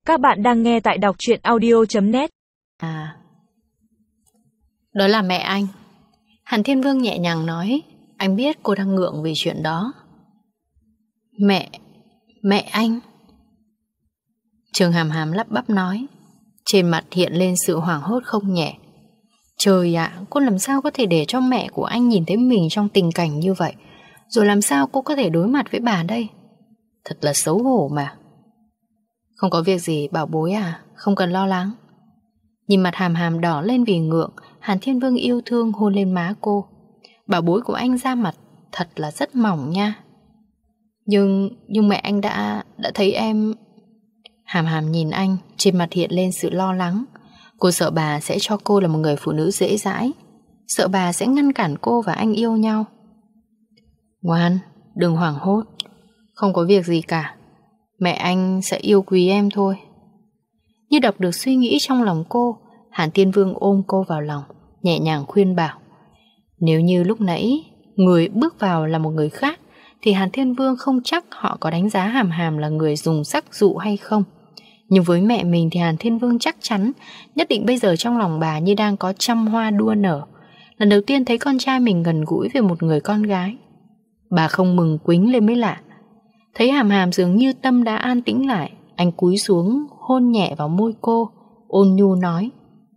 Các bạn đang nghe tại đọc truyện audio.net. Đó là mẹ anh. Hàn Thiên Vương nhẹ nhàng nói. Anh biết cô đang ngượng vì chuyện đó. Mẹ anh. Trương Hàm Hàm lắp bắp nói. Trên mặt hiện lên sự hoảng hốt không nhẹ. Trời ạ, cô làm sao có thể để cho mẹ của anh nhìn thấy mình trong tình cảnh như vậy? Rồi làm sao cô có thể đối mặt với bà đây? Thật là xấu hổ mà. Không có việc gì bảo bối à, không cần lo lắng. Nhìn mặt Hàm Hàm đỏ lên vì ngượng, Hàn Thiên Vương yêu thương hôn lên má cô. Bảo bối của anh da mặt thật là rất mỏng nha. Nhưng mẹ anh đã thấy em. Hàm Hàm nhìn anh, trên mặt hiện lên sự lo lắng. Cô sợ bà sẽ cho cô là một người phụ nữ dễ dãi, sợ bà sẽ ngăn cản cô và anh yêu nhau. Ngoan, đừng hoảng hốt. Không có việc gì cả. Mẹ anh sẽ yêu quý em thôi. Như đọc được suy nghĩ trong lòng cô, Hàn Thiên Vương ôm cô vào lòng, nhẹ nhàng khuyên bảo. Nếu như lúc nãy người bước vào là một người khác, thì Hàn Thiên Vương không chắc họ có đánh giá Hàm Hàm là người dùng sắc dụ hay không. Nhưng với mẹ mình thì Hàn Thiên Vương chắc chắn, nhất định bây giờ trong lòng bà như đang có trăm hoa đua nở. Lần đầu tiên thấy con trai mình gần gũi với một người con gái. Bà không mừng quính lên mới lạ. Thấy Hàm Hàm dường như tâm đã an tĩnh lại, anh cúi xuống hôn nhẹ vào môi cô, ôn nhu nói.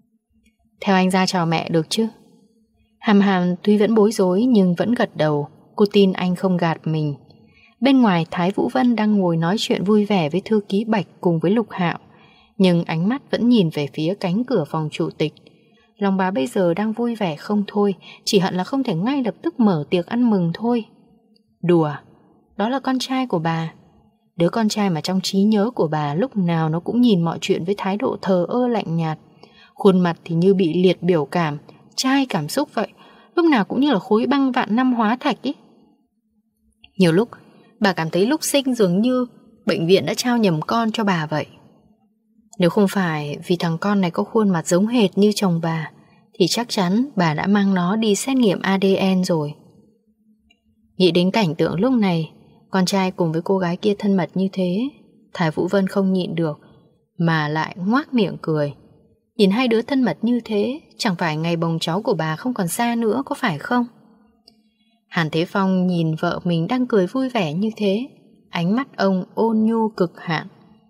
Theo anh ra chào mẹ được chứ? Hàm Hàm tuy vẫn bối rối nhưng vẫn gật đầu. Cô tin anh không gạt mình. Bên ngoài Thái Vũ Vân đang ngồi nói chuyện vui vẻ với thư ký Bạch cùng với Lục Hạo, nhưng ánh mắt vẫn nhìn về phía cánh cửa phòng chủ tịch. Lòng bà bây giờ đang vui vẻ không thôi, chỉ hận là không thể ngay lập tức mở tiệc ăn mừng thôi. Đùa, đó là con trai của bà. Đứa con trai mà trong trí nhớ của bà lúc nào nó cũng nhìn mọi chuyện với thái độ thờ ơ lạnh nhạt. Khuôn mặt thì như bị liệt biểu cảm, chai cảm xúc vậy, lúc nào cũng như là khối băng vạn năm hóa thạch ý. Nhiều lúc bà cảm thấy lúc sinh dường như bệnh viện đã trao nhầm con cho bà vậy. Nếu không phải vì thằng con này có khuôn mặt giống hệt như chồng bà, thì chắc chắn bà đã mang nó đi xét nghiệm ADN rồi. Nghĩ đến cảnh tượng lúc này, con trai cùng với cô gái kia thân mật như thế, Thái Vũ Vân không nhịn được mà lại ngoác miệng cười. Nhìn hai đứa thân mật như thế, chẳng phải ngày bồng cháu của bà không còn xa nữa, có phải không? Hàn Thế Phong nhìn vợ mình đang cười vui vẻ như thế, ánh mắt ông ôn nhu cực hạn.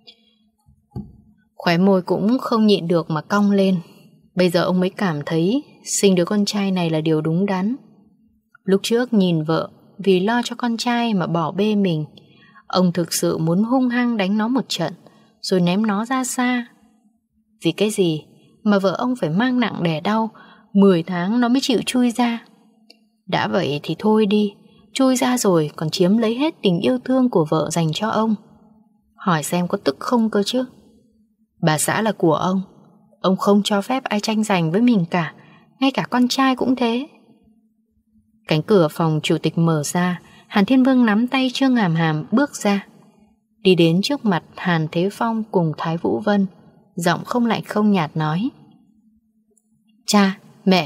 Khóe môi cũng không nhịn được mà cong lên. Bây giờ ông mới cảm thấy sinh đứa con trai này là điều đúng đắn. Lúc trước nhìn vợ vì lo cho con trai mà bỏ bê mình, ông thực sự muốn hung hăng đánh nó một trận rồi ném nó ra xa. Vì cái gì mà vợ ông phải mang nặng đẻ đau 10 tháng nó mới chịu chui ra? Đã vậy thì thôi đi, chui ra rồi còn chiếm lấy hết tình yêu thương của vợ dành cho ông. Hỏi xem có tức không cơ chứ? Bà xã là của ông không cho phép ai tranh giành với mình cả, ngay cả con trai cũng thế. Cánh cửa phòng chủ tịch mở ra, Hàn Thiên Vương nắm tay Trương Hàm Hàm bước ra, đi đến trước mặt Hàn Thế Phong cùng Thái Vũ Vân, giọng không lạnh không nhạt nói. Cha, mẹ,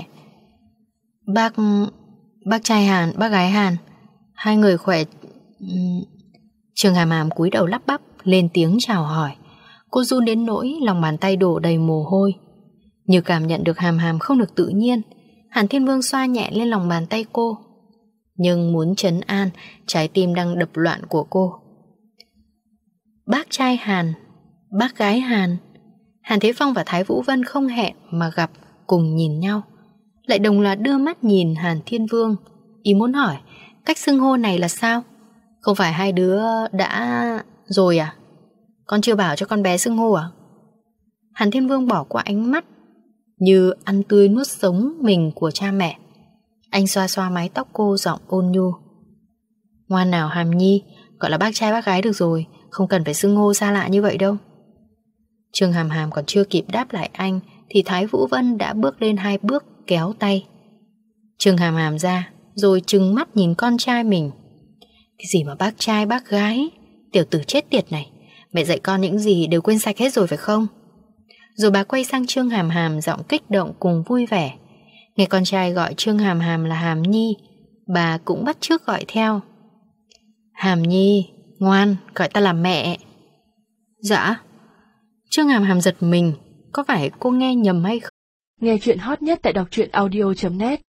bác trai Hàn, bác gái Hàn, hai người khỏe. Trương Hàm Hàm cúi đầu lắp bắp lên tiếng chào hỏi. Cô run đến nỗi lòng bàn tay đổ đầy mồ hôi. Như cảm nhận được Hàm Hàm không được tự nhiên, Hàn Thiên Vương xoa nhẹ lên lòng bàn tay cô, nhưng muốn trấn an trái tim đang đập loạn của cô. Bác trai Hàn, bác gái Hàn. Hàn Thế Phong và Thái Vũ Vân không hẹn mà gặp, cùng nhìn nhau, lại đồng loạt đưa mắt nhìn Hàn Thiên Vương. Ý muốn hỏi cách xưng hô này là sao? Không phải hai đứa đã rồi à? Con chưa bảo cho con bé xưng hô à? Hàn Thiên Vương bỏ qua ánh mắt như ăn tươi nuốt sống mình của cha mẹ. Anh xoa xoa mái tóc cô, giọng ôn nhu. Ngoan nào Hàm Nhi, gọi là bác trai bác gái được rồi, không cần phải xưng hô xa lạ như vậy đâu. Trương Hàm Hàm còn chưa kịp đáp lại anh thì Thái Vũ Vân đã bước lên 2 bước kéo tay Trương Hàm Hàm ra, rồi trừng mắt nhìn con trai mình. Cái gì mà bác trai bác gái, tiểu tử chết tiệt này, mẹ dạy con những gì đều quên sạch hết rồi phải không? Rồi bà quay sang Trương Hàm Hàm, giọng kích động cùng vui vẻ. Nghe con trai gọi Trương Hàm Hàm là Hàm Nhi, bà cũng bắt chước gọi theo. Hàm Nhi, ngoan, gọi ta là mẹ. Dạ. Trương Hàm Hàm giật mình. Có phải cô nghe nhầm hay không? Nghe chuyện hot nhất tại đọc truyện audio.net